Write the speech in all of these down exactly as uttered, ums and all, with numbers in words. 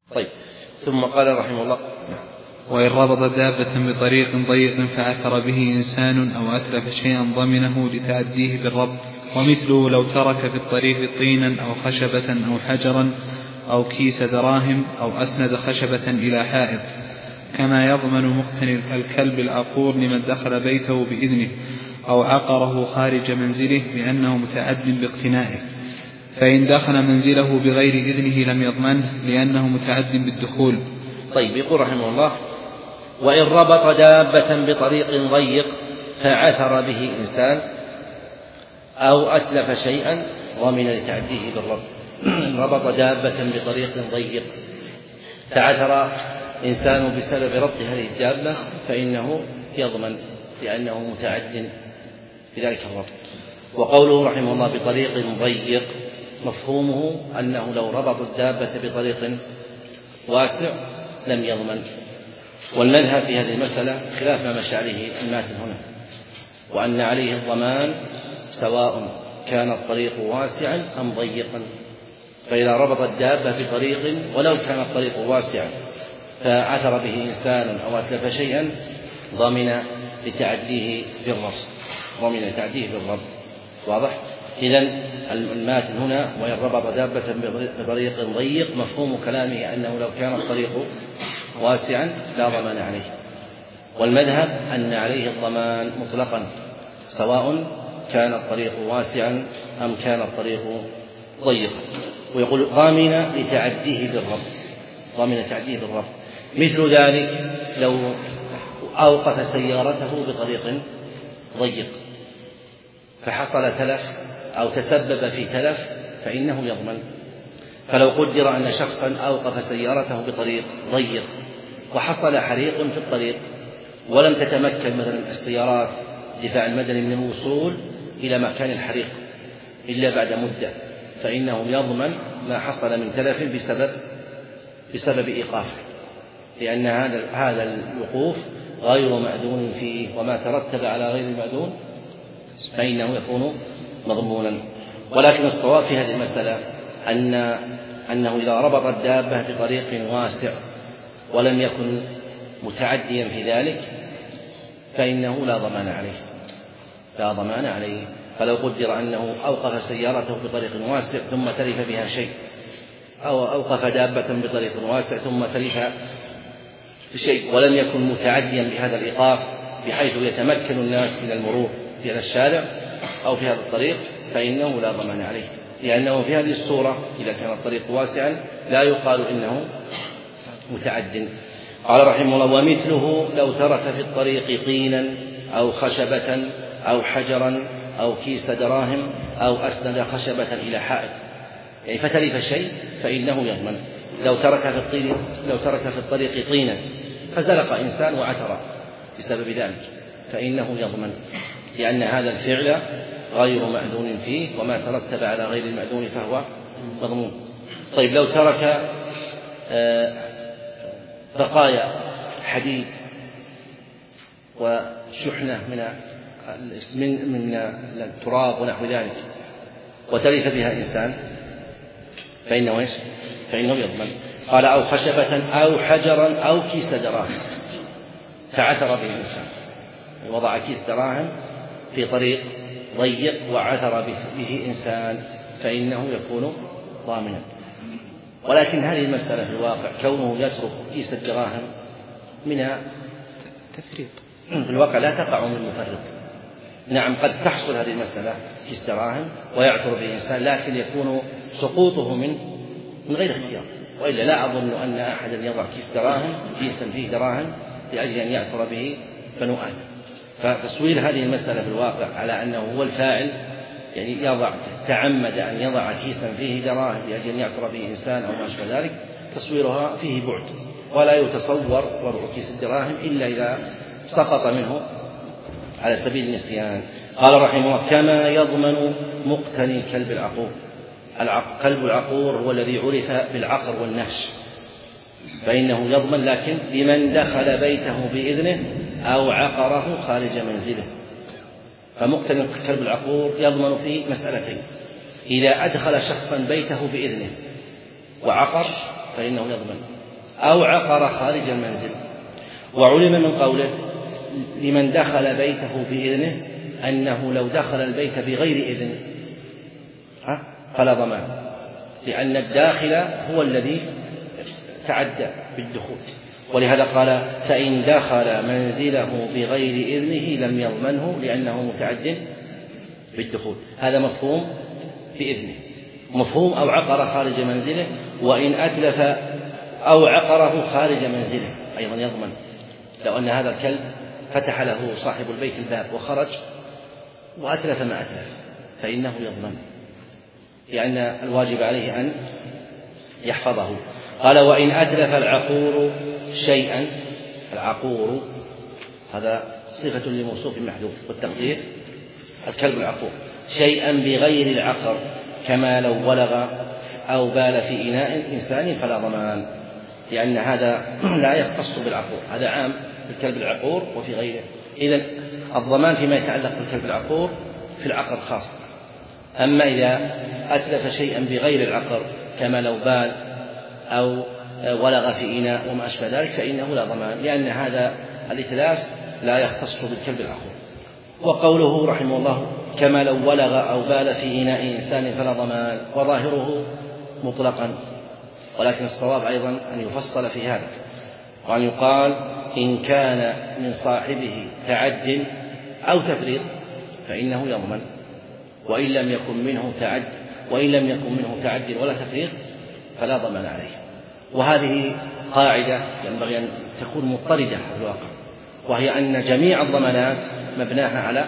طيب. ثم قال رحمه الله: وإن ربط دابة بطريق ضيق فعثر به إنسان أو أتلف شيئا ضمنه لتعديه بالربط. ومثله لو ترك في الطريق طينا أو خشبة أو حجرا أو كيس دراهم أو أسند خشبة إلى حائط، كما يضمن مقتني الكلب العقور لمن دخل بيته بإذنه أو عقره خارج منزله بأنه متعد باقتنائه، فإن دخل منزله بغير إذنه لم يضمنه لأنه متعد بالدخول. طيب. يقول رحمه الله: وإن ربط دابة بطريق ضيق فعثر به إنسان أو أتلف شيئا ضمن لتعديه بالربط. ربط دابة بطريق ضيق فعثر إنسان بسبب ربط هذه الدابة فإنه يضمن لأنه متعد بذلك الربط. وقوله رحمه الله بطريق ضيق مفهومه أنه لو ربط الدابة بطريق واسع لم يضمن. والمذهب في هذه المسألة خلاف ما مشى عليه الماتن هنا، وأن عليه الضمان سواء كان الطريق واسعا أم ضيقا. فإذا ربط الدابة بطريق ولو كان الطريق واسعا فعثر به إنسان أو أتلف شيئا ضمن لتعديه بالربط ضمن لتعديه بالربط واضح؟ إذن الماتن هنا: وإن ربط دابة بطريق ضيق مفهوم كلامه أنه لو كان الطريق واسعا لا ضمان عليه. والمذهب أن عليه الضمان مطلقا سواء كان الطريق واسعا أم كان الطريق ضيقا. ويقول ضامن لتعديه بالربط ضامن لتعديه بالربط. مثل ذلك لو أوقف سيارته بطريق ضيق فحصل تلف أو تسبب في تلف فإنه يضمن. فلو قدر أن شخصا أوقف سيارته بطريق ضيق وحصل حريق في الطريق ولم تتمكن مثلا السيارات الدفاع المدني من الوصول إلى مكان الحريق إلا بعد مدة، فإنه يضمن ما حصل من تلف بسبب بسبب إيقافه، لأن هذا هذا الوقوف غير مأذون فيه، وما ترتب على غير المأذون فإنه يكون مضمونا. ولكن الصواب في هذه المسألة أن أنه إذا ربط الدابة بطريق واسع ولم يكن متعديا في ذلك فإنه لا ضمان عليه لا ضمان عليه. فلو قدر أنه أوقف سيارته بطريق واسع ثم تلف بها شيء، أو أوقف دابة بطريق واسع ثم تلف بشيء ولم يكن متعديا بهذا الإيقاف بحيث يتمكن الناس من المرور في هذا الشارع أو في هذا الطريق فإنه لا ضمان عليه، لأنه في هذه الصورة إذا كان الطريق واسعا لا يقال إنه متعد. قال رحمه الله: ومثله لو ترك في الطريق طينا أو خشبة أو حجرا أو كيس دراهم أو أسند خشبة إلى حائط، يعني فتلف شيء فإنه يضمن. لو ترك في الطين لو ترك في الطريق طينا فزلق إنسان وعثر بسبب ذلك فإنه يضمن، لأن هذا الفعل غير مأذون فيه، وما ترتب على غير المأذون فهو مضمون. طيب. لو ترك بقايا حديد وشحنة من من التراب ونحو ذلك وتلف بها إنسان فإنه إيش؟ فإنه يضمن. قال: أو خشبة أو حجرا أو كيس دراهم فعثر به إنسان، وضع كيس دراهم في طريق ضيق وعثر به إنسان فإنه يكون ضامنا. ولكن هذه المسألة في الواقع كونه يترك كيس الدراهم من تفريط في الواقع لا تقع من المفرط. نعم قد تحصل هذه المسألة كيس دراهم ويعثر به إنسان، لكن يكون سقوطه من من غير اختيار، وإلا لا أظن أن أحدا يضع كيس دراهم كيسا فيه دراهم لأجل أن يعثر به بنو آدم. فتصوير هذه المسألة في الواقع على أنه هو الفاعل، يعني يضع تعمد أن يضع كيسا فيه دراهم لأجل أن يعثر به إنسان أو ما شابه ذلك، تصويرها فيه بعد، ولا يتصور وضع كيس الدراهم إلا إذا سقط منه على سبيل النسيان. قال رحمه الله: كما يضمن مقتني كلب العقور. كلب العقور هو الذي عرف بالعقر والنهش، فإنه يضمن لكن لمن دخل بيته بإذنه أو عقره خارج منزله. فمقتني كلب العقور يضمن في مسألتين: إذا أدخل شخصا بيته بإذنه وعقر فإنه يضمن، أو عقر خارج المنزل. وعلم من قوله لمن دخل بيته بإذنه أنه لو دخل البيت بغير إذن فلا ضمان، لأن الداخل هو الذي تعدى بالدخول، ولهذا قال فإن دخل منزله بغير إذنه لم يضمنه لأنه متعد بالدخول. هذا مفهوم بإذنه. مفهوم أو عقر خارج منزله، وإن أتلف أو عقره خارج منزله أيضا يضمن. لو أن هذا الكلب فتح له صاحب البيت الباب وخرج وأتلف ما أتلف فإنه يضمن، لأن الواجب عليه أن يحفظه. قال وإن أتلف العقور شيئا، العقور هذا صفة لموصوف محذوف، والتقدير الكلب العقور، شيئا بغير العقر كما لو ولغ أو بال في إناء إنسان فلا ضمان، لأن هذا لا يختص بالعقور، هذا عام بالكلب العقور وفي غيره. إذن الضمان فيما يتعلق بالكلب العقور في العقر خاص. أما إذا أتلف شيئا بغير العقر كما لو بال أو ولغ في إناء وما أشبه ذلك فإنه لا ضمان، لأن هذا الإتلاف لا يختص بالكلب العقور. وقوله رحمه الله كما لو ولغ أو بال في إناء إنسان فلا ضمان، وظاهره مطلقا، ولكن الصواب أيضا أن يفصل في هذا، وأن يقال إن كان من صاحبه تعد أو تفريط فإنه يضمن، وإن لم يكن منه تعد وإن لم يكن منه تعد ولا تفريط فلا ضمان عليه. وهذه قاعدة ينبغي أن تكون مضطردة في الواقع، وهي أن جميع الضمانات مبناها على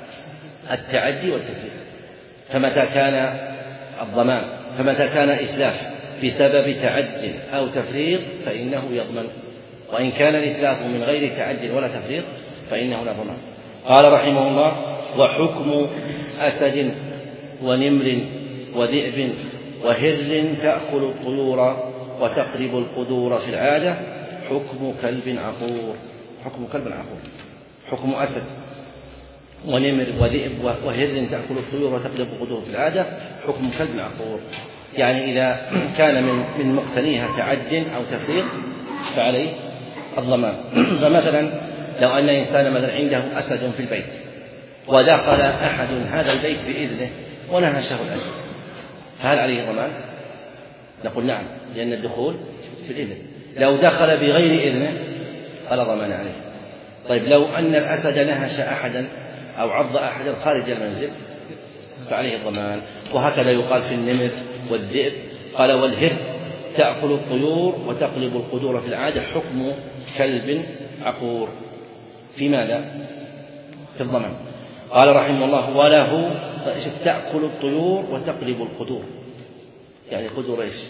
التعدي والتفريط. فمتى كان الضمان فمتى كان إتلاف بسبب تعد أو تفريط فإنه يضمن، وإن كان الإتلاف من غير تعد ولا تفريط فإنه لا ضمان. قال رحمه الله وحكم أسد ونمر وذئب وهر تأكل الطيور وتقرب القدور في العادة حكم كلب عقور. حكم كلب عقور حكم أسد ونمر وذئب وهر تأكل الطيور وتقلب القدور في العادة حكم كلب عقور، يعني إذا كان من من مقتنيها تعد أو تفريط فعليه الضمان. فمثلا لو أن إنسان مثلا عنده أسد في البيت ودخل أحد هذا البيت بإذنه ونهشه الأسد فهل عليه ضمان؟ نقول نعم، لأن الدخول في الإذن. لو دخل بغير إذنه فلا ضمان عليه. طيب لو أن الأسد نهش أحدا أو عض أحدا خارج المنزل فعليه الضمان. وهكذا يقال في النمر والذئب. قال والهر تأكل الطيور وتقلب القدور في العادة حكم كلب عقور. في ماذا؟ في الضمان. قال رحمه الله وله تأكل الطيور وتقلب القدور، يعني قدور ايش؟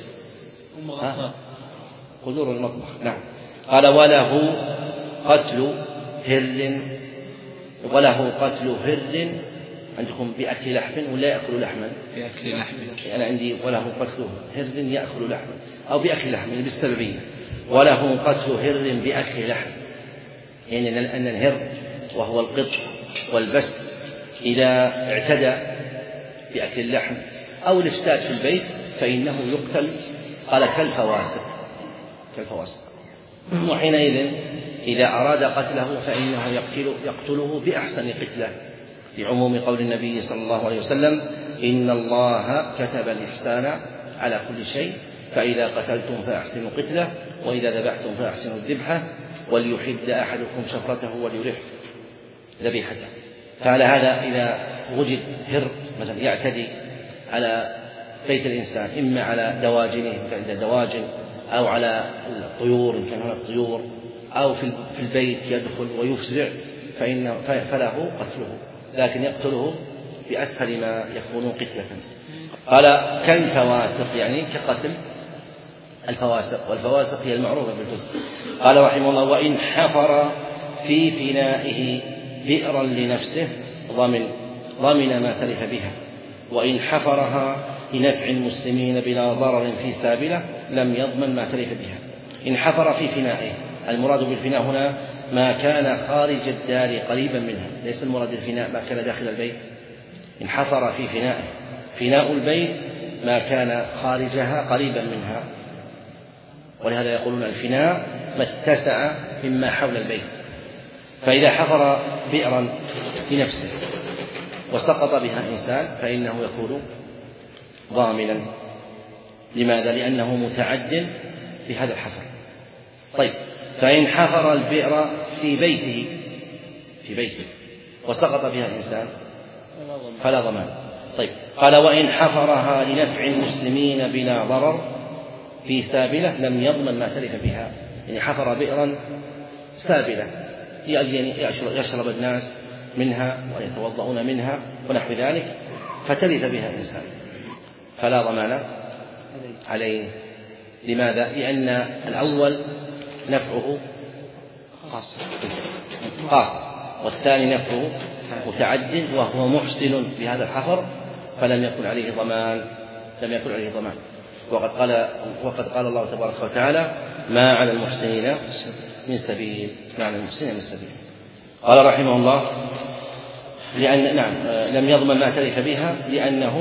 قدور المطبخ. نعم. قال وله قتل هر وله قتل هر عندكم بأكل لحم ولا يأكل لحما؟ بأكل لحم. أنا عندي وله قتل هر يأكل لحما أو بأكل لحم بالسببية. وله قتل هر بأكل لحم، يعني أن الهر وهو القط والبس إذا اعتدى بأكل اللحم أو الإفساد في البيت فإنه يقتل. قال كالفواسق كالفواسق وحينئذ إذا أراد قتله فإنه يقتل يقتله بأحسن قتله، لعموم قول النبي صلى الله عليه وسلم إن الله كتب الإحسان على كل شيء فإذا قتلتم فأحسنوا قتله وإذا ذبحتم فأحسنوا الذبحة وليحد أحدكم شفرته وليرح ذبيحته. فعلى هذا إذا وجد هر مثلا يعتدي على بيت الإنسان إما على دواجنه كان دواجن أو على الطيور إن كان هناك طيور أو في البيت يدخل ويفزع فإنه فله قتله، لكن يقتله بأسهل ما يكون قتلة. قال كالفواسق يعني كقتل الفواسق، والفواسق هي المعروفة بالفسق. قال رحمه الله وإن حفر في فنائه بئرا لنفسه ضمن ضمن ما تلف بها، وإن حفرها لنفع المسلمين بلا ضرر في سابلة لم يضمن ما تلف بها. إن حفر في فنائه، المراد بالفناء هنا ما كان خارج الدار قريبا منها، ليس المراد الفناء ما كان داخل البيت. إن حفر في فنائه، فناء البيت ما كان خارجها قريبا منها ولهذا يقولون الفناء ما اتسع مما حول البيت. فإذا حفر بئرا بنفسه وسقط بها إنسان فإنه يكون ضامنا. لماذا؟ لأنه متعد بهذا الحفر. طيب، فإن حفر البئر في بيته في بيته وسقط بها إنسان فلا ضمان. طيب، قال وإن حفرها لنفع المسلمين بلا ضرر في سابلة لم يضمن ما تلف بها. يعني حفر بئرا سابلة يشرب الناس منها ويتوضؤون منها ونحو ذلك فتلف بها إنسان فلا ضمان عليه. لماذا؟ لأن الأول نفعه قاصر والثاني نفعه متعد وهو محسن بهذا الحفر فلم يكن عليه ضمان لم يكن عليه ضمان. وقد قال وقد قال الله تبارك وتعالى ما على المحسنين من سبيل ما على المحسنين من سبيل. قال رحمه الله لأن نعم لم يضمن ما تلف بها لأنه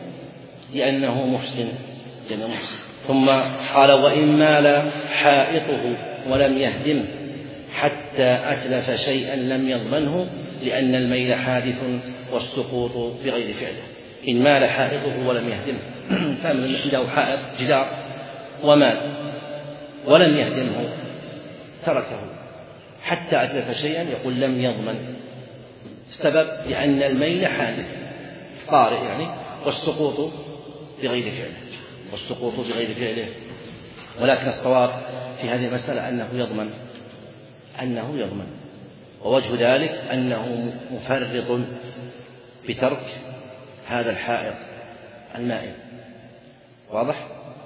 لأنه محسن لأنه محسن. ثم قال وإن مال حائطه ولم يهدم حتى أتلف شيئا لم يضمنه لأن الميل حادث والسقوط بغير فعله. إن مال حائطه ولم يهدمه فمن عنده حائط جدار ومال ولم يهدمه تركه حتى أتلف شيئا يقول لم يضمن. السبب لأن الميل حادث طارئ يعني والسقوط بغير فعله والسقوط بغير فعله ولكن الصواب في هذه المسألة أنه يضمن أنه يضمن ووجه ذلك أنه مفرط بترك هذا الحائط المائل. واضح؟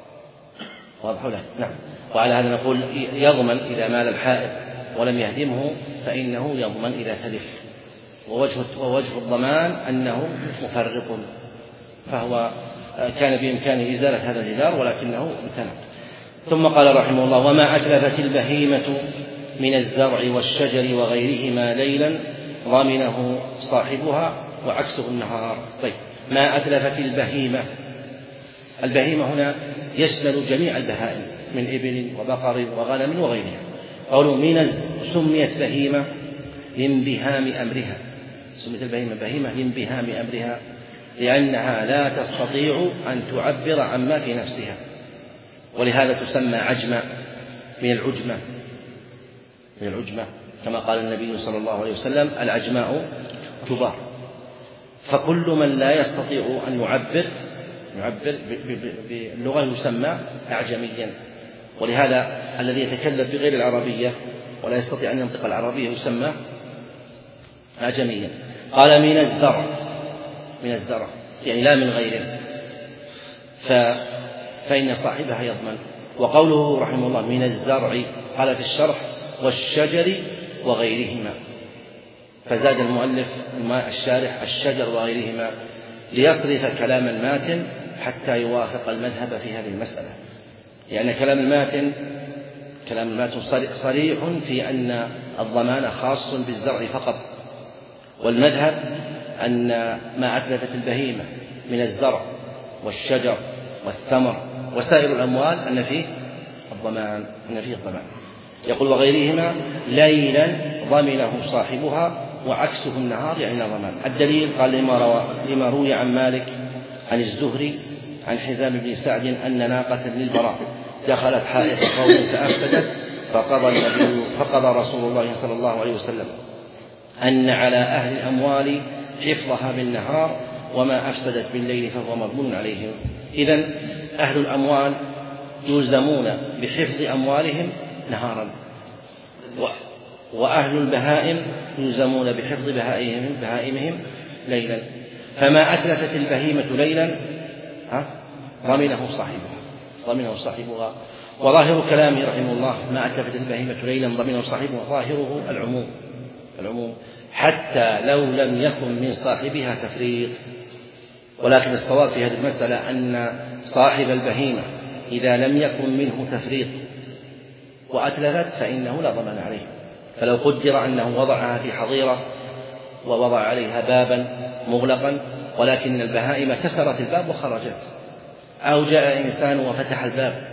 واضح ولا؟ نعم. وعلى هذا نقول يضمن إذا مال الحائط ولم يهدمه فإنه يضمن إذا تلف. ووجه ووجه الضمان أنه مفرط فهو كان بإمكانه إزالة هذا الجدار ولكنه امتنع. ثم قال رحمه الله وما أتلفت البهيمة من الزرع والشجر وغيرهما ليلا ضمنه صاحبها وعكسه النهار. طيب، ما أتلفت البهيمة البهيمة هنا يشمل جميع البهائم من إبل وبقر وغنم وغيرها. قالوا من سميت بهيمة لانبهام أمرها سميت البهيمة بهيمة لانبهام أمرها لأنها لا تستطيع أن تعبر عما في نفسها ولهذا تسمى عجمة من العجمة من العجمة كما قال النبي صلى الله عليه وسلم العجماء كبار. فكل من لا يستطيع أن يعبر يعبر باللغة يسمى أعجميا. ولهذا الذي يتكلم بغير العربية ولا يستطيع أن ينطق العربية يسمى أعجميا. قال من الزرع من الزرع يعني لا من غيره فإن صاحبها يضمن. وقوله رحمه الله من الزرع قال في الشرح والشجر وغيرهما فزاد المؤلف الشارح الشجر وغيرهما ليصرف كلام الماتن حتى يوافق المذهب في هذه المسألة. يعني كلام الماتن كلام الماتن صريح في أن الضمان خاص بالزرع فقط والمذهب أن ما أتلفت البهيمة من الزرع والشجر والثمر وسائر الأموال أن فيه الضمان أن فيه الضمان. يقول وغيرهما ليلا ضمنه صاحبها وعكسه النهار يعني ضمان. الدليل قال لما, روى لما روي عن مالك عن الزهري عن حزام بن سعد أن ناقة للبراء دخلت حائط قوم فأفسدت فقضى النبي فقضى رسول الله صلى الله عليه وسلم أن على أهل الأموال حفظها بالنهار وما أفسدت بالليل فهو مضمون عليهم. إذن أهل الأموال يلزمون بحفظ أموالهم نهارا وأهل البهائم يلزمون بحفظ بهائمهم, بهائمهم ليلا. فما أتلفت البهيمة ليلا ضمنه صاحبها ضمنه صاحبها. وظاهر كلامه رحمه الله ما أتلفت البهيمة ليلا ضمنه صاحبها ظاهره العموم العموم حتى لو لم يكن من صاحبها تفريط. ولكن الصواب في هذه المسألة أن صاحب البهيمة إذا لم يكن منه تفريط وأتلفت فإنه لا ضمان عليه. فلو قدر أنه وضعها في حظيرة ووضع عليها بابا مغلقا ولكن البهائم كسرت الباب وخرجت أو جاء إنسان وفتح الباب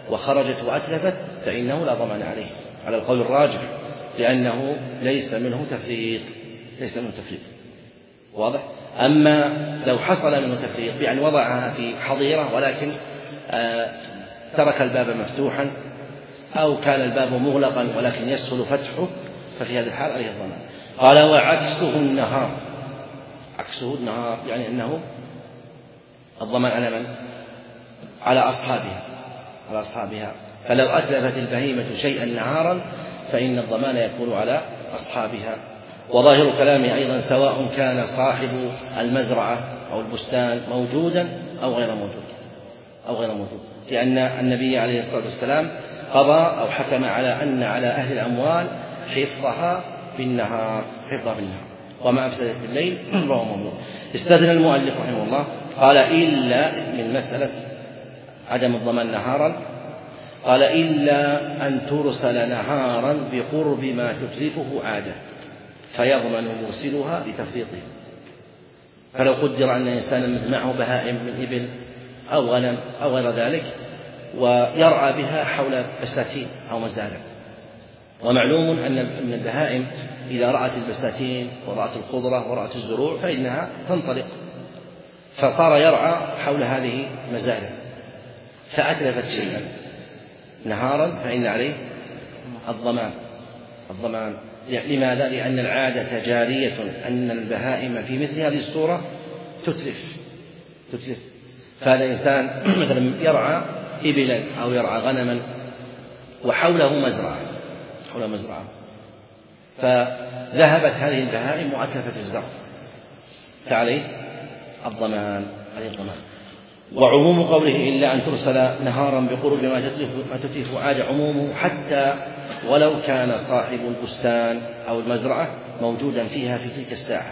وخرجت وأتلفت فإنه لا ضمان عليه على القول الراجح، لأنه ليس منه تفريط ليس منه تفريط واضح. أما لو حصل منه تفريط بأن وضعها في حظيرة ولكن آه ترك الباب مفتوحا، أو كان الباب مغلقا ولكن يسهل فتحه، ففي هذه الحال عليه الضمان. قال وعكسه النهار، عكسه النهار يعني أنه الضمان على من؟ على أصحابها على أصحابها فلو أتلفت البهيمة شيئا نهارا فإن الضمان يكون على أصحابها. وظاهر كلامه أيضا سواء كان صاحب المزرعة أو البستان موجودا أو غير موجود أو غير موجود لأن النبي عليه الصلاة والسلام قضى أو حكم على أن على أهل الأموال حفظها بالنهار حفظها بالنهار وما أفسدت بالليل فهو ممنوع. استدل المؤلف رحمه الله قال إلا من مسألة عدم الضمان نهارا، قال إلا أن ترسل نهارا بقرب ما تتلفه عادة فيضمن مرسلها لتفريطه. فلو قدر أن إنسانا معه بهائم من إبل أو غنم أو غير ذلك ويرعى بها حول بساتين أو مزارع، ومعلوم أن البهائم إذا رأت البساتين ورأت الخضرة ورأت الزروع فإنها تنطلق، فصار يرعى حول هذه المزارع فأتلفت شيئا نهارا فإن عليه الضمان الضمان لماذا؟ لأن العادة جارية أن البهائم في مثل هذه الصورة تتلف تتلف فهذا إنسان مثلا يرعى إبلا أو يرعى غنما وحوله مزرعة حول مزرعة فذهبت هذه البهائم وأتلفت الزرع فعليه الضمان عليه الضمان. وعموم قوله إلا أن ترسل نهارا بقرب ما تتلف ما تتلف عاد عمومه حتى ولو كان صاحب البستان أو المزرعة موجودا فيها في تلك الساعة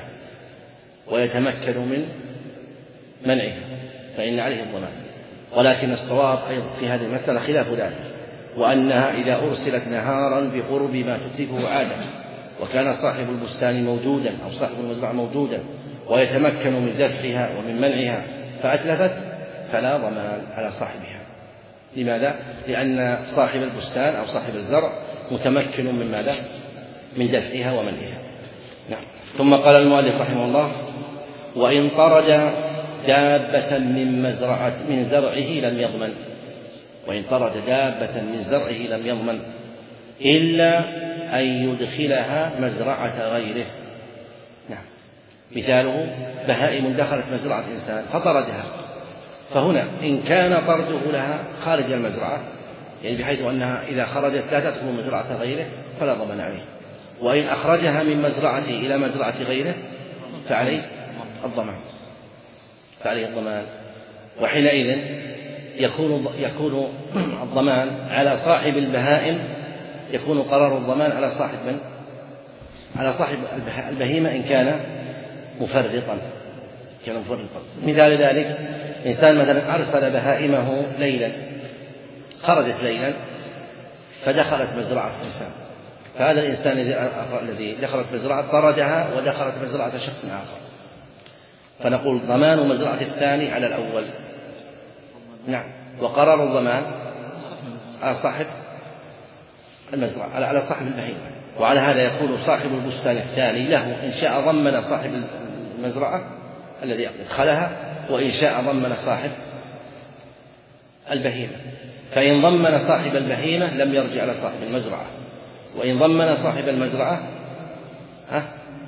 ويتمكن من منعها فإن عليه الضمان. ولكن الصواب أيضا في هذه المسألة خلاف ذلك، وأنها إذا أرسلت نهارا بقرب ما تتلفه عادة وكان صاحب البستان موجودا أو صاحب المزرعة موجودا ويتمكن من دفعها ومن منعها فأتلفت فلا ضمان على صاحبها. لماذا؟ لأن صاحب البستان أو صاحب الزرع متمكن من ماذا؟ من دفعها ومنعها. نعم. ثم قال المؤلف رحمه الله وإن طرد دابة من مزرعة من زرعه لم يضمن وإن طرد دابة من زرعه لم يضمن إلا أن يدخلها مزرعة غيره. نعم. مثاله بهائم دخلت مزرعة إنسان فطردها، فهنا إن كان طرده لها خارج المزرعة يعني بحيث أنها إذا خرجت لا تدخل مزرعة غيره فلا ضمان عليه، وإن أخرجها من مزرعته إلى مزرعة غيره فعليه الضمان فعليه الضمان وحينئذ يكون يكون الضمان على صاحب البهائم يكون قرار الضمان على صاحب من؟ على صاحب البهيمة إن كان مفرطا كان مفرطا. مثال ذلك إنسان مثلا أرسل بهائمه ليلا خرجت ليلا فدخلت مزرعة إنسان، فهذا الإنسان الذي دخلت مزرعة طردها ودخلت مزرعة شخص آخر، فنقول ضمان مزرعة الثاني على الأول. نعم. وقرار الضمان على صاحب المزرعة على صاحب البهيمة. وعلى هذا يكون صاحب البستان الثاني له إن شاء ضمن صاحب المزرعة الذي ادخلها وإن شاء ضمن صاحب البهيمة. فإن ضمن صاحب البهيمة لم يرجع على صاحب المزرعة، وإن ضمن صاحب المزرعة ها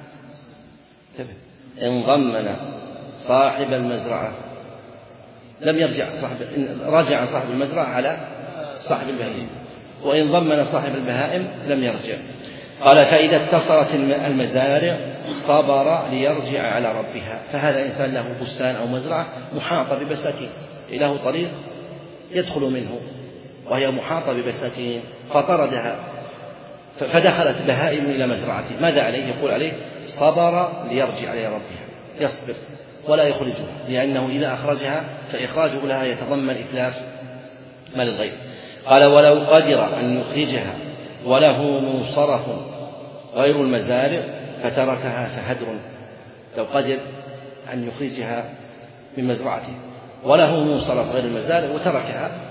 إن ضمن صاحب المزرعة لم يرجع صاحب رجع صاحب المزرعة على صاحب البهيمة، وإن ضمن صاحب البهائم لم يرجع. قال فإذا اتصلت المزارع صبر ليرجع على ربها، فهذا إنسان له بستان أو مزرعة محاطة ببساتين له طريق يدخل منه وهي محاطة ببساتين فطردها فدخلت بهائم إلى مزرعته، ماذا عليه؟ يقول عليه صبر ليرجع إلى ربها، يصبر ولا يخرجها، لأنه إذا أخرجها فإخراجه لها يتضمن إتلاف مال الغير. قال ولو قدر أن يخرجها وله منصرف غير المزارع فتركها فهدر. لو قدر أن يخرجها من مزرعته وله منصرف غير المزارع وتركها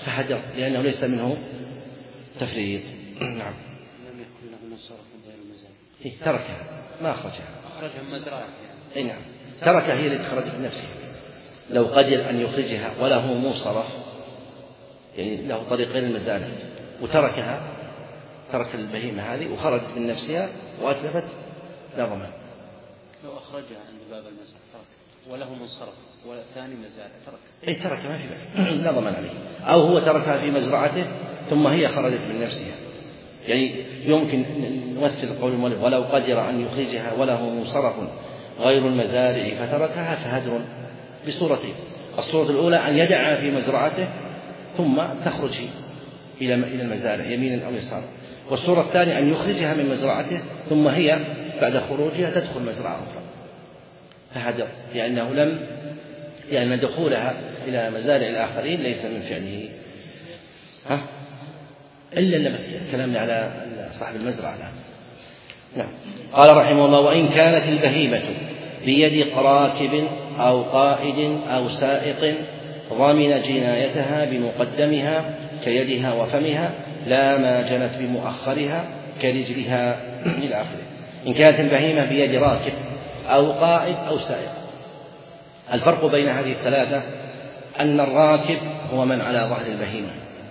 فهدر لأنه ليس منه تفريط. نعم. لم يكن له منصرف غير المزارع. تركها ما أخرجها. أخرجها من مزرعة يعني. أي نعم. تركها هي التي خرجت بنفسها. لو قدر أن يخرجها وله منصرف يعني له طريقين المزارع وتركها، ترك البهيمة هذه وخرجت من نفسها وأتلفت لا ضمان. لو أخرجها عند باب المزرعة ترك وله منصرف والثاني مزارع ترك. أي ترك ما في بس لا ضمان عليه. أو هو تركها في مزرعته ثم هي خرجت من نفسها. يعني يمكن نمثل قول المؤلف ولو قدر أن يخرجها وله منصرف غير المزارع فتركها فهدر بصورتين. الصورة الأولى أن يدعها في مزرعته ثم تخرج إلى المزارع يمينا أو يسارا، والصورة الثانية أن يخرجها من مزرعته ثم هي بعد خروجها تدخل مزرعة أخرى فهدر، لأنه لم لأن دخولها إلى مزارع الآخرين ليس من فعله ها؟ إلا اللي بس كلامنا على صاحب المزرعة. نعم. قال رحمه الله: وإن كانت البهيمة بيد راكب أو قائد أو سائق ضمن جنايتها بمقدمها كيدها وفمها لا ما جنت بمؤخرها كرجلها إلى آخره. إن كانت البهيمة بيد راكب أو قائد أو سائق. الفرق بين هذه الثلاثة أن الراكب هو من على ظهر البهيمة،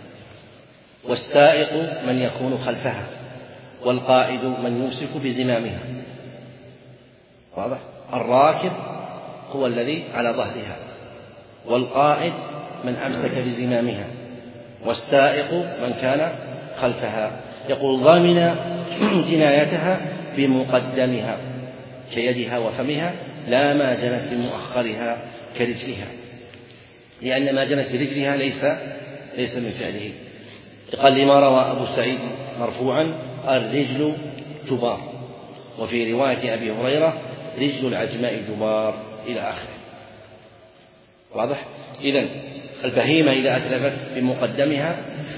والسائق من يكون خلفها، والقائد من يمسك بزمامها. واضح؟ الراكب هو الذي على ظهرها، والقائد من أمسك بزمامها، والسائق من كان خلفها. يقول: ضامن جنايتها بمقدمها كيدها وفمها لا ما جنت بمؤخرها كرجلها، لأن ما جنت برجلها ليس ليس من فعله. قال لما روى أبو سعيد مرفوعا: الرجل جبار، وفي رواية أبي هريرة: رجل العجماء جبار، إلى آخره. واضح؟ إذن البهيمة إذا أتلفت بمقدمها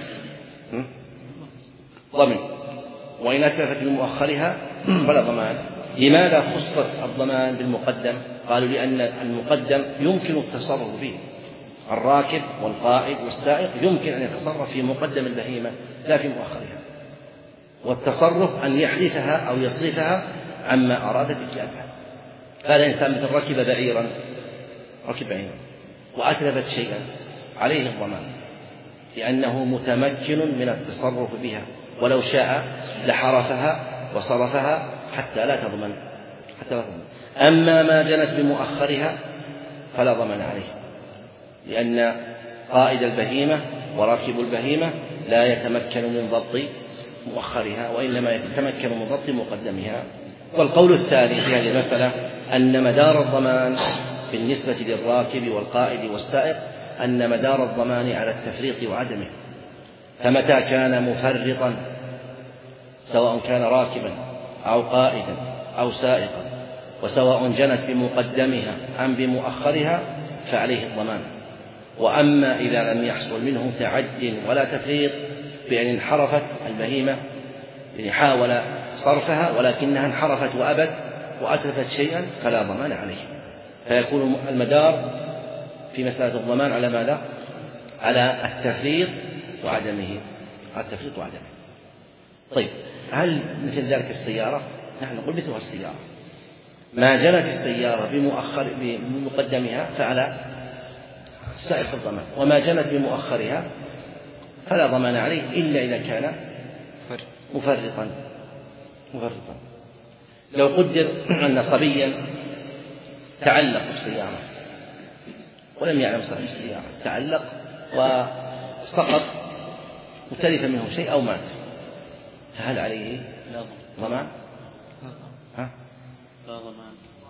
ضمن، وإن أتلفت بمؤخرها فلا ضمان. لماذا خصت الضمان بالمقدم؟ قالوا: لأن المقدم يمكن التصرف به، الراكب والقائد والسائق يمكن أن يتصرف في مقدم البهيمة لا في مؤخرها، والتصرف أن يحدثها أو يصرفها عما أراد بإتلافها. هذا إنسان مثل ركب بعيرا ركب بعيرا وأتلفت شيئا عليه الضمان، لأنه متمكن من التصرف بها، ولو شاء لحرفها وصرفها حتى لا تضمن حتى لا تضمن. أما ما جنت بمؤخرها فلا ضمان عليه، لأن قائد البهيمة وراكب البهيمة لا يتمكن من ضبط مؤخرها، وإنما يتمكن من ضبط مقدمها. والقول الثاني في هذه المسألة أن مدار الضمان بالنسبة للراكب والقائد والسائق أن مدار الضمان على التفريط وعدمه، فمتى كان مفرطا سواء كان راكبا أو قائدا أو سائقا، وسواء جنت بمقدمها أم بمؤخرها، فعليه الضمان. وأما إذا لم يحصل منه تعد ولا تفريط بأن انحرفت البهيمة، يعني حاول صرفها ولكنها انحرفت وأبت وأتلفت شيئا، فلا ضمان عليه. فيكون المدار في مسألة الضمان على ماذا؟ على التفريط وعدمه، على التفريط وعدمه. طيب، هل مثل ذلك السيارة؟ نحن نقول مثلها السيارة، ما جنت السيارة بمؤخر بمقدمها فعلى سائق الضمان، وما جنت بمؤخرها فلا ضمان عليه إلا إذا كان مفرطا مفرطا. لو قدر أن صبيا تعلق بالسيارة ولم يعلم صاحب السيارة، تعلق وسقط وتلف منه شيء أو مات، فهل عليه ضمان؟ ها؟ لا ضمان.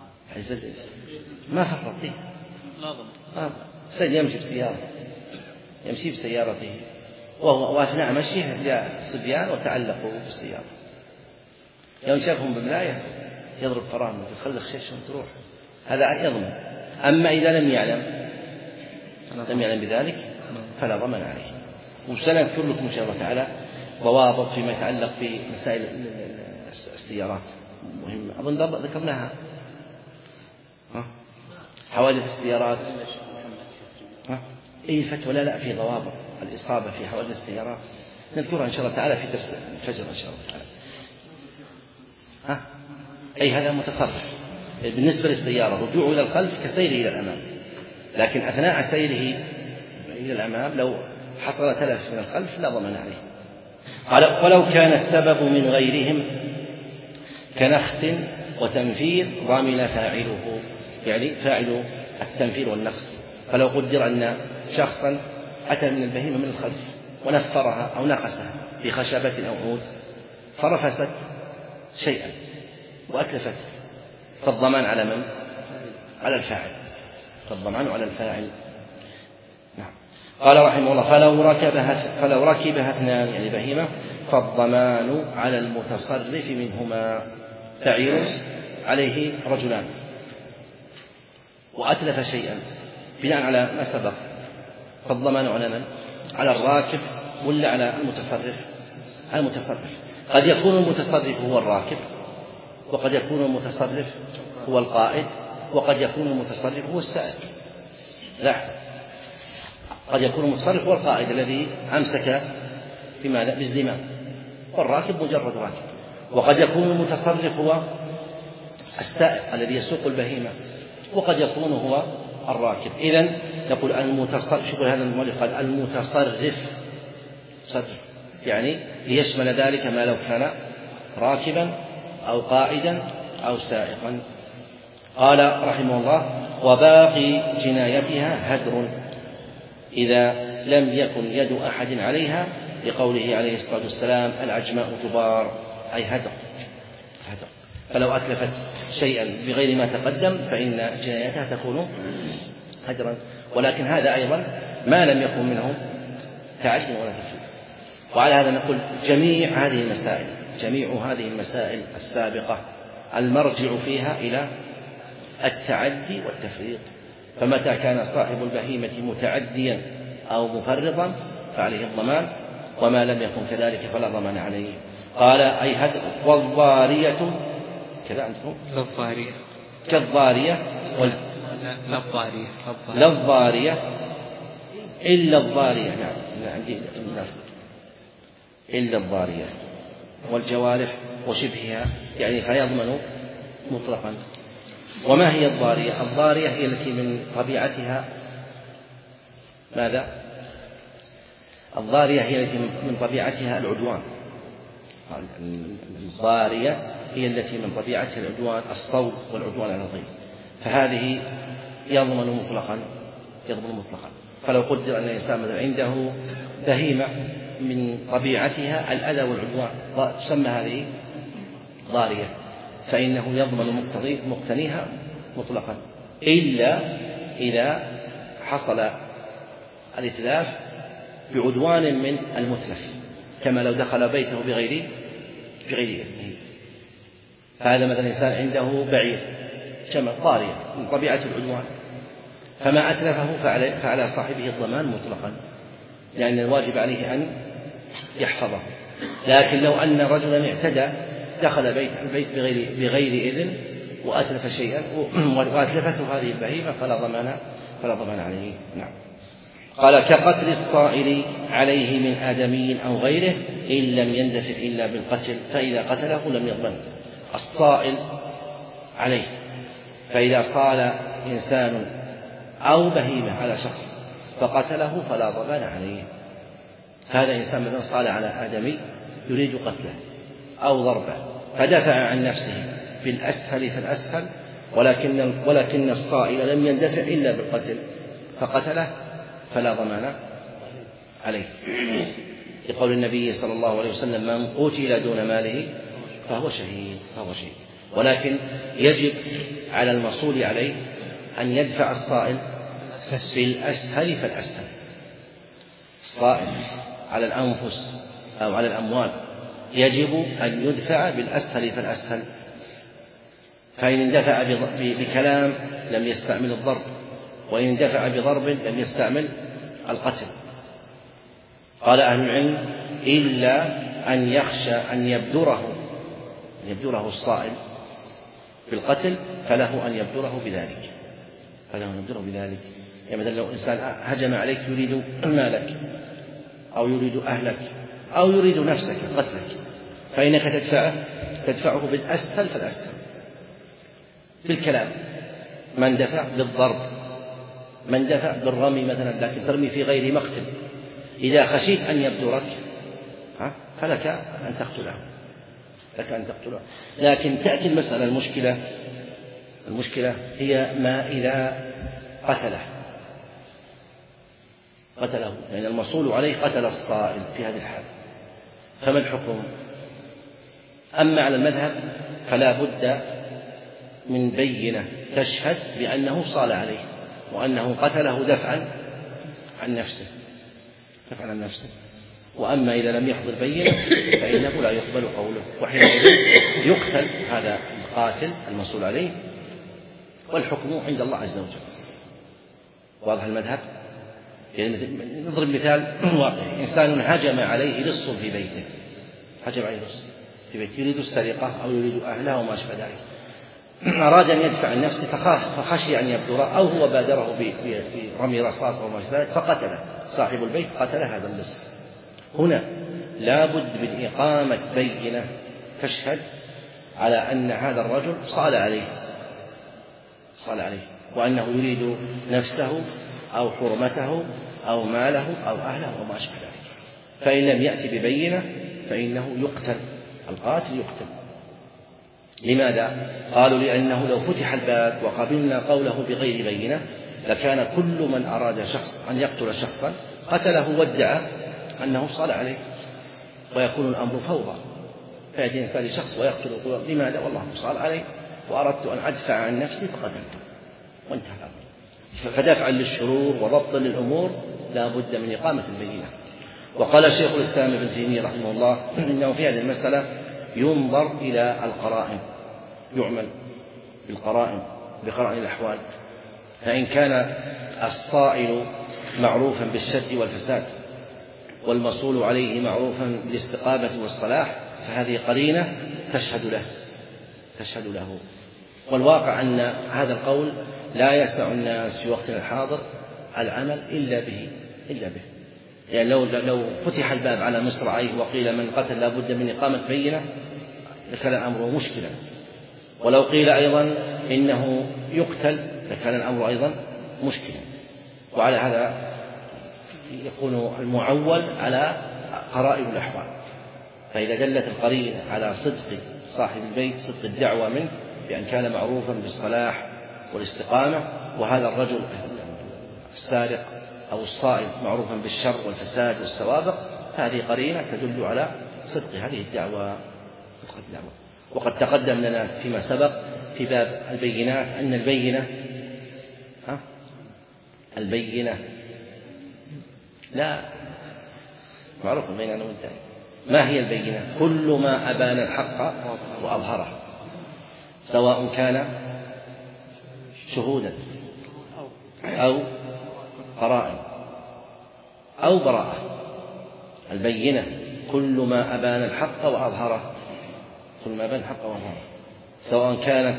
ما فرط فيه. لا ضمان. السيد يمشي بسيارة يمشي بسيارته وهو وأثناء مشيه جاء صبيان وتعلقوا بالسيارة، يوم شافهم بملاية يضرب فرامل تخلص خشم تروح، هذا يضمن. أما إذا لم يعلم لم يعلم بذلك فلا ضمان عليه. وسنذكر لكم إن شاء الله تعالى ضوابط فيما يتعلق بمسائل السيارات مهمة، أظن ذكرناها. حوادث السيارات ها؟ إيه فتوى لا لا في ضوابط الإصابة في حوادث السيارات نذكرها إن شاء الله تعالى في درس الفجر إن شاء الله تعالى. ها؟ أي هذا متصرف بالنسبة للسيارة، رجوعه إلى الخلف كسيره إلى الأمام، لكن أثناء سيره إلى الأمام لو حصل تلف من الخلف لا ضمان عليه. قال ولو كان السبب من غيرهم كنخس وتنفير ضمن فاعله، يعني فاعل التنفير والنخس. فلو قدر أن شخصا أتى من البهيمة من الخلف ونفرها أو نقصها بخشبة أو عود فرفست شيئا وأتلفت، فالضمان على من؟ على الفاعل، فالضمان على الفاعل. نعم. قال رحمه الله فلو ركبها فلو ركبها اثنان يعني بهيمة فالضمان على المتصرف منهما. بعير عليه رجلان وأتلف شيئا بناء على ما سبق، فالضمان على من؟ على الراكب ولا على المتصرف؟ على المتصرف. قد يكون المتصرف هو الراكب، وقد يكون المتصرف هو القائد، وقد يكون المتصرف هو السائق. لا، قد يكون المتصرف هو القائد الذي أمسك بماذا؟ بالزمام، والراكب مجرد راكب. وقد يكون المتصرف هو السائق الذي يسوق البهيمة، وقد يكون هو الراكب. إذن نقول المتصرف، شوف هذا المؤلف قال المتصرف صرف، يعني ليشمل ذلك ما لو كان راكبا أو قائدا أو سائقا. قال رحمه الله وباقي جنايتها هدر إذا لم يكن يد أحد عليها، لقوله عليه الصلاة والسلام العجماء جبار، أي هدر هدر. فلو أتلفت شيئا بغير ما تقدم فإن جنايتها تكون هدرا. ولكن هذا أيضا ما لم يكن منه تعدي ولا تفريط. وعلى هذا نقول جميع هذه المسائل جميع هذه المسائل السابقة المرجع فيها إلى التعدي والتفريط. فمتى كان صاحب البهيمة متعديا أو مفرطا فعليه الضمان، وما لم يكن كذلك فلا ضمان عليه. قال أي هدر. والضارية كذا عندكم للضارية كالضارية وال... لا الضارية لا الضارية إلا الضارية. نعم عندي الناس إلا الضارية والجوارح وشبهها، يعني فيضمن مطلقا. وما هي الضارية؟ الضارية هي التي من طبيعتها ماذا؟ الضارية هي التي من طبيعتها العدوان. الضارية هي التي من طبيعتها العدوان، الصوت والعدوان على الغير، فهذه يضمن مطلقا يضمن مطلقا. فلو قدر أن الإنسان عنده بهيمة من طبيعتها الأذى والعدوان تسمى هذه ضارية، فإنه يضمن مقتنيها مطلقا، إلا إذا حصل الإتلاف بعدوان من المتلف، كما لو دخل بيته بغير بغير إذنه. فهذا مثلا إنسان عنده بعير جمل ضارية من طبيعة العدوان، فما أتلفه فعلى, فعلى صاحبه الضمان مطلقا، لأن الواجب عليه أن يحفظه. لكن لو أن رجلا اعتدى دخل بيت البيت بغير, بغير إذن وأتلف شيئا وأتلفته هذه البهيمة فلا ضمان فلا ضمان عليه. نعم. قال كقتل الصائل عليه من آدمي أو غيره إن لم يندفع إلا بالقتل، فإذا قتله لم يضمن. الصائل عليه، فإذا صال إنسان أو بهيمة على شخص فقتله فلا ضمان عليه. هذا إنسان مثلا صال على آدمي يريد قتله أو ضربه فدفع عن نفسه بالأسهل فالأسهل، ولكن ولكن الصائل لم يندفع إلا بالقتل فقتله فلا ضمان عليه، لقول النبي صلى الله عليه وسلم من قتل دون ماله فهو شهيد فهو شهيد. ولكن يجب على المصول عليه أن يدفع الصائل بالأسهل فالأسهل. الصائل على الأنفس أو على الأموال يجب أن يدفع بالأسهل فالأسهل، فإن اندفع بكلام لم يستعمل الضرب، وإن اندفع بضرب لم يستعمل القتل. قال أهل العلم إلا أن يخشى أن يبدره أن يبدره الصائل بالقتل فله أن يبدره بذلك فله أن يبدره بذلك يعني مثلا لو إنسان هجم عليك يريد مالك أو يريد أهلك أو يريد نفسك قتلك، فإنك تدفعه تدفعه بالأسهل فالأسهل، بالكلام، من دفع بالضرب، من دفع بالرمي مثلا، لكن ترمي في غير مقتل. إذا خشيت أن يبدرك فلك أن تقتله لك أن تقتله لكن تأتي المسألة المشكلة المشكلة هي ما إذا قتله قتله يعني المصول عليه قتل الصائل في هذه الحال، فما الحكم؟ أما على المذهب فلا بد من بينة تشهد بأنه صال عليه وأنه قتله دفعا عن نفسه دفعا عن نفسه وأما إذا لم يحضر بينة فإنه لا يقبل قوله، وحينئذ يقتل هذا القاتل المصول عليه، والحكم عند الله عز وجل. واضح المذهب؟ يعني نضرب مثال واقعي، إنسان هجم عليه لص في بيته هجم عليه لص في بيته يريد السرقة أو يريد أهله وما أشبه ذلك، أراد أن يدفع عن نفسه فخاف فخشي أن يبدر، أو هو بادره برمي رصاص أو ما أشبه ذلك فقتله، صاحب البيت قتل هذا اللص. هنا لا بد من إقامة بينة تشهد على أن هذا الرجل صال عليه صال عليه وأنه يريد نفسه أو حرمته أو ماله أو أهله وما أشبه ذلك، فإن لم يأتي ببينة فإنه يقتل، القاتل يقتل. لماذا؟ قالوا لأنه لو فتح الباب وقبلنا قوله بغير بينة لكان كل من أراد شخص أن يقتل شخصا قتله وادعى أنه صال عليه، ويكون الأمر فوضى، فيأتي إنسان لشخص ويقتل ويقول لماذا؟ والله صال عليه وأردت أن أدفع عن نفسي فقتلته وانتهى الأمر. فدفعا للشرور وضبطا للأمور لا بد من إقامة البينة. وقال شيخ الإسلام ابن تيمية رحمه الله إنه في هذه المسألة ينظر إلى القرائن، يعمل بالقرائن بقرائن الأحوال، فإن كان الصائل معروفا بالشد والفساد والمصول عليه معروفا بالاستقامة والصلاح فهذه قرينة تشهد له تشهد له والواقع أن هذا القول لا يسع الناس في وقتنا الحاضر العمل إلا به إلا به يعني لو لو فتح الباب على مصراعيه وقيل من قتل لا بد من إقامة بينة لكان الأمر مشكلا، ولو قيل أيضا إنه يقتل لكان الأمر أيضا مشكلا. وعلى هذا يكون المعول على قرائن الأحوال، فإذا دلت القرينة على صدق صاحب البيت صدق الدعوة منه بأن كان معروفا بالصلاح والاستقامة، وهذا الرجل السارق أو الصائل معروفا بالشر والفساد والسوابق، هذه قرينة تدل على صدق هذه الدعوة. وقد تقدم لنا فيما سبق في باب البينات أن البينة ها البينة لا معروف بيننا وانتهى. ما هي البينة؟ كل ما أبان الحق وأظهره، سواء كان شهودا أو قرائن أو براءة. البينة كل ما أبان الحق وأظهره، كل ما أبان الحق وأظهره، سواء كانت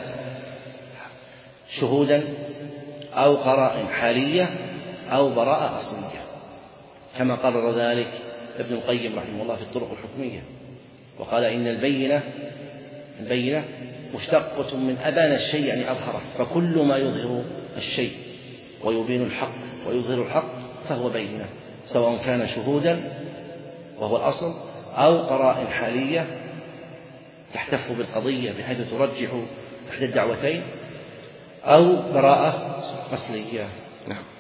شهودا أو قرائن حالية أو براءة أصلية، كما قرر ذلك ابن القيم رحمه الله في الطرق الحكمية، وقال إن البينة البينة مشتقة من أبان الشيء يعني أظهره، فكل ما يظهر الشيء ويبين الحق ويظهر الحق فهو بينة، سواء كان شهودا وهو الأصل أو قرائن حالية تحتف بالقضية بحيث ترجح إحدى الدعوتين أو براءة أصلية. نعم.